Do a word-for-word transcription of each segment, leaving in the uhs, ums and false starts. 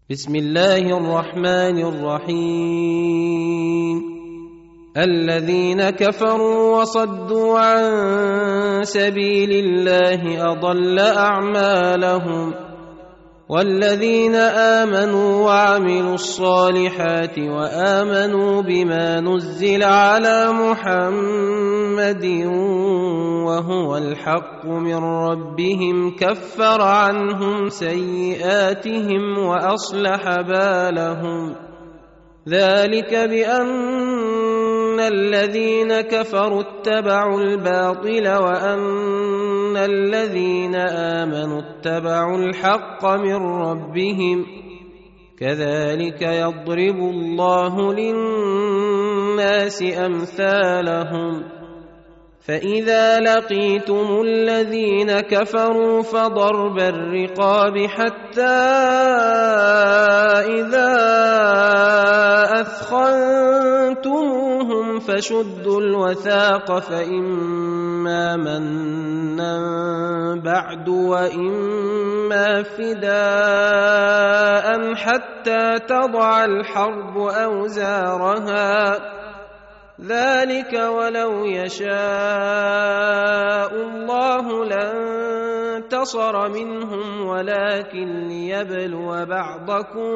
بسم الله الرحمن الرحيم. الذين كفروا وصدوا عن سبيل الله أضل أعمالهم، والذين آمنوا وعملوا الصالحات وآمنوا بما نزل على محمد وهو الحق من ربهم كفر عنهم سيئاتهم وأصلح بالهم. ذلك بأن الذين كفروا اتبعوا الباطل وأن الذين آمنوا اتبعوا الحق من ربهم، كذلك يضرب الله للناس أمثالهم. فإذا لقيتم الذين كفروا فضرب الرقاب حتى إذا أثخنتموهم فشدوا الوثاق، فإما منا بعد وإما فداء حتى تضع الحرب أوزارها، ذلك ولو يشاء الله لانتصر منهم ولكن ليبلو بعضكم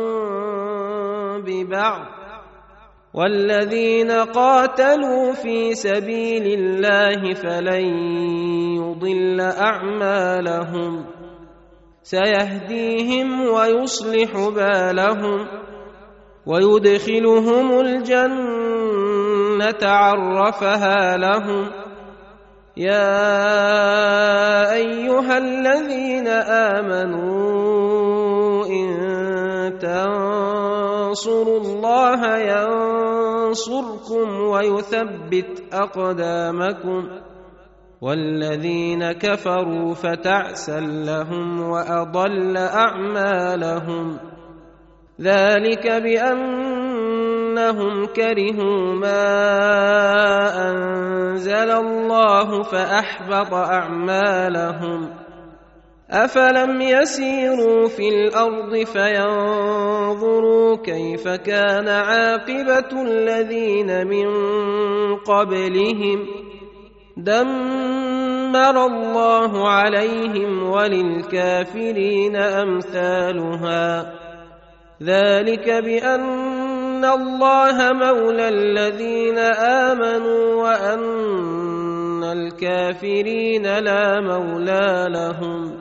ببعض، والذين قاتلوا في سبيل الله فلن يضل أعمالهم، سيهديهم ويصلح بالهم ويدخلهم الجنة عرفها لهم. يا أيها الذين آمنوا إن تنصروا الله ينصركم ويثبت أقدامكم، والذين كفروا فتعسا لهم وأضل أعمالهم. ذلك بأنهم كرهوا ما أنزل الله فأحبط أعمالهم. أفلم يسيروا في الأرض فينظروا كيف كان عاقبة الذين من قبلهم، دمر الله عليهم وللكافرين أمثالها. ذلك بأن الله مولى الذين آمنوا وأن الكافرين لا مولى لهم.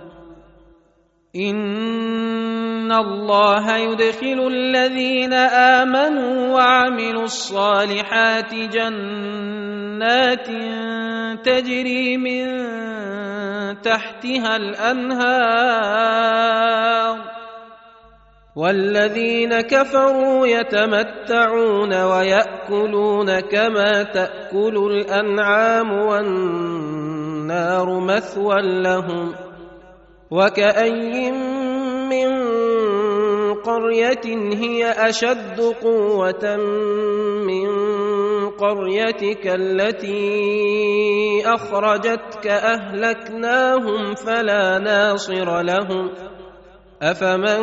إن الله يدخل الذين آمنوا وعملوا الصالحات جنات تجري من تحتها الأنهار، والذين كفروا يتمتعون ويأكلون كما تأكل الأنعام والنار مثوى لهم. وكأي من قرية هي أشد قوة من قريتك التي أخرجتك أهلكناهم فلا ناصر لهم. أفمن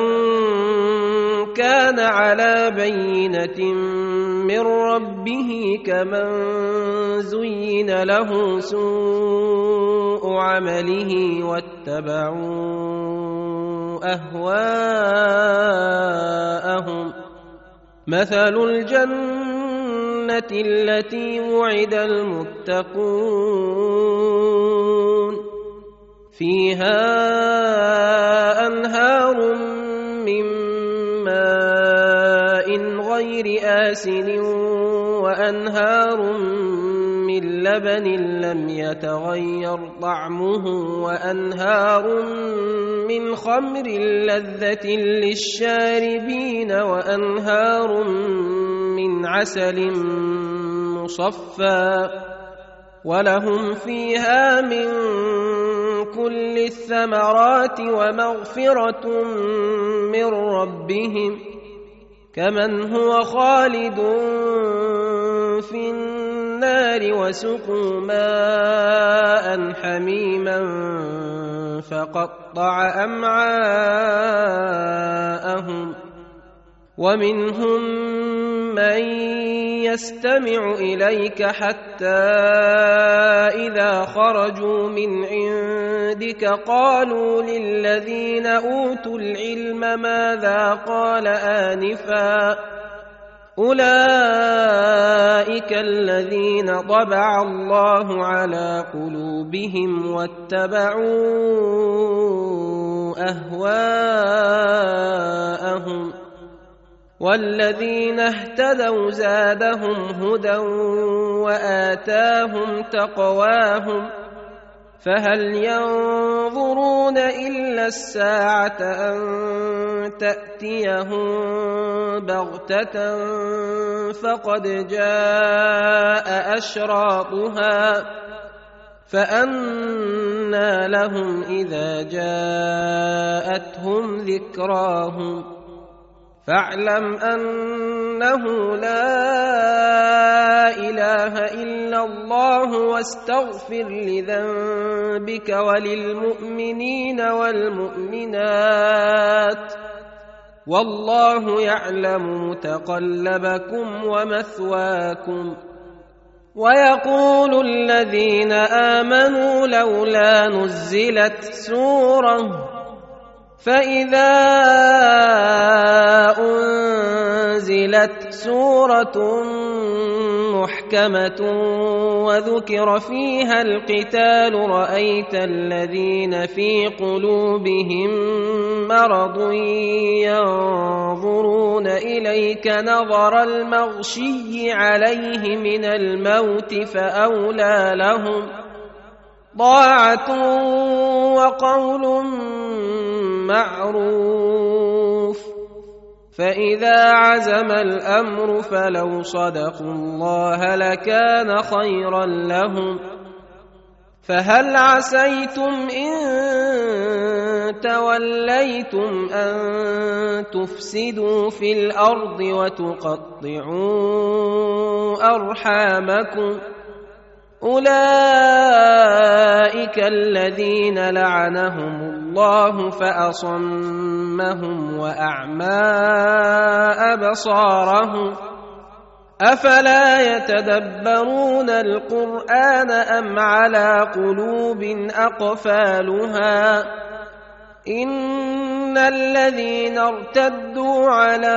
كان على بينة من ربه كمن زين له سوء عمله واتبعوا أهواءهم. مثل الجنة التي وعد المتقون فيها أنهار من ماء غير آسن وأنهار من لبن لم يتغير طعمه وأنهار من خمر لذة للشاربين وأنهار من عسل مصفى ولهم فيها من كل الثمرات ومغفرة من ربهم كمن هو خالد في النار وسقوا ماء حميما فقطع أمعاءهم ومنهم من يستمع إليك حتى إذا خرجوا من عندك قالوا للذين أوتوا العلم ماذا قال آنفا أولئك الذين طبع الله على قلوبهم واتبعوا أهواءهم والذين اهتدوا زادهم هدى وآتاهم تقواهم فهل ينظرون إلا الساعة أن تأتيهم بغتة فقد جاء أشراطها فأنى لهم إذا جاءتهم ذكراهم فاعلم أنه لا إله إلا الله واستغفر لذنبك وللمؤمنين والمؤمنات والله يعلم متقلبكم ومثواكم. ويقول الذين آمنوا لولا نزلت سورة فإذا أنزلت سورة محكمة وذكر فيها القتال رأيت الذين في قلوبهم مرض ينظرون إليك نظر المغشي عليه من الموت فأولى لهم طاعة وقول معروف. فإذا عزم الأمر فلو صدقوا الله لكان خيرا لهم. فهل عسيتم إن توليتم أن تفسدوا في الأرض وتقطعوا أرحامكم أولئك الذين لعنهم الله فأصمهم وأعمى أبصارهم أفلا يتدبرون القرآن أم على قلوب أقفالها إن الذين ارتدوا على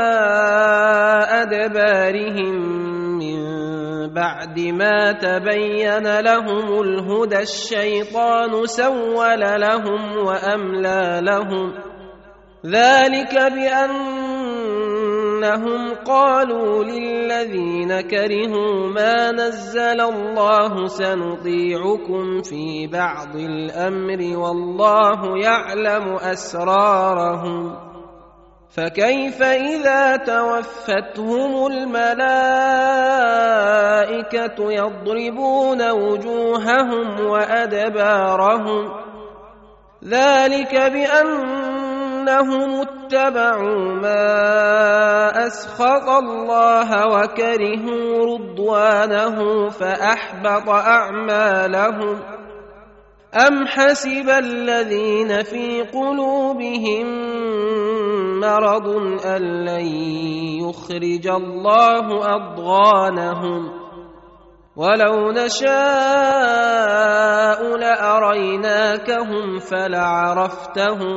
أدبارهم من بعد ما تبين لهم الهدى الشيطان سول لهم وأملى لهم ذلك بأنهم قالوا للذين كرهوا ما نزل الله سنطيعكم في بعض الأمر والله يعلم أسرارهم فكيف إذا توفتهم الملائكة يضربون وجوههم وأدبارهم ذلك بأنهم اتبعوا ما أسخط الله وكرهوا رضوانه فأحبط أعمالهم أم حسب الذين في قلوبهم مرض أن لن يخرج الله أضغانهم ولو نشاء لأريناكهم فلعرفتهم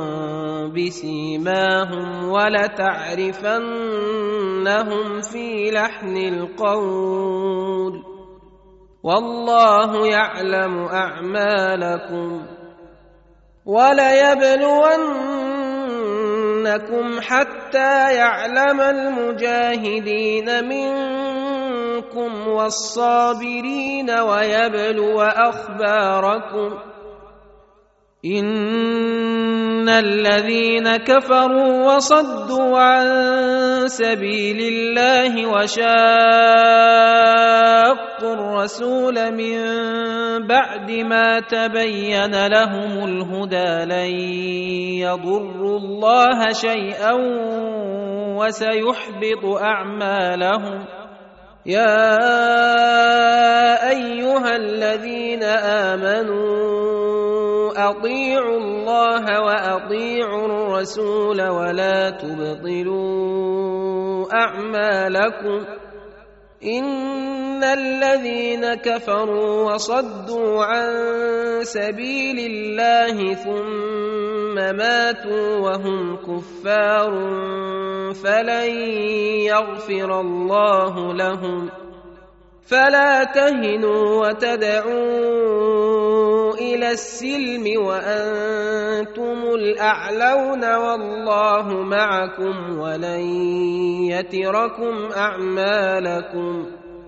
بسيماهم ولتعرفنهم في لحن القول والله يعلم أعمالكم وليبلونكم حتى يعلم المجاهدين منكم والصابرين ويبلو أخباركم إن الذين كفروا وصدوا عن سبيل الله وشاقوا الرسول من بعد ما تبين لهم الهدى لن يضروا الله شيئا وسيحبط أعمالهم يا أيها الذين آمنوا أطيعوا الله وأطيعوا الرسول ولا تبطلوا أعمالكم إن الذين كفروا وصدوا عن سبيل الله ثم ماتوا وهم كفار فلن يغفر الله لهم فلا تهنوا وتدعوا إلى السلم وأنتم الأعلون والله معكم ولن يتركم أعمالكم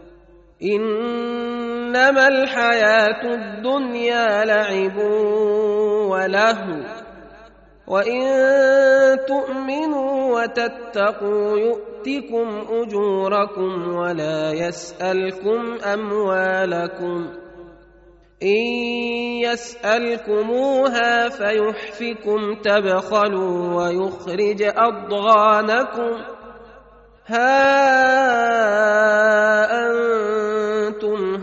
إنما الحياة الدنيا لعب ولهو وإن تؤمنوا وتتقوا يؤتكم أجوركم ولا يسألكم أموالكم إن يسألكموها فيحفكم تبخلوا ويخرج أضغانكم ها أنتم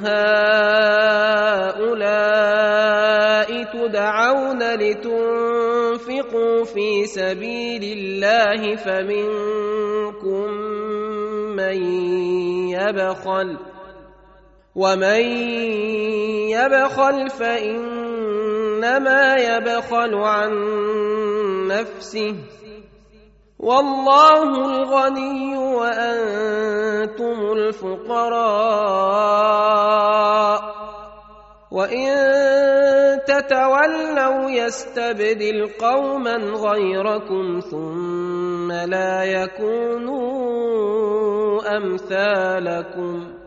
هؤلاء تدعون لتنفقوا في سبيل الله فمنكم من يبخل ومن يبخل فإنما يبخل عن نفسه والله الغني وأنتم الفقراء وإن تتولوا يستبدل قوما غيركم ثم لا يكونوا أمثالكم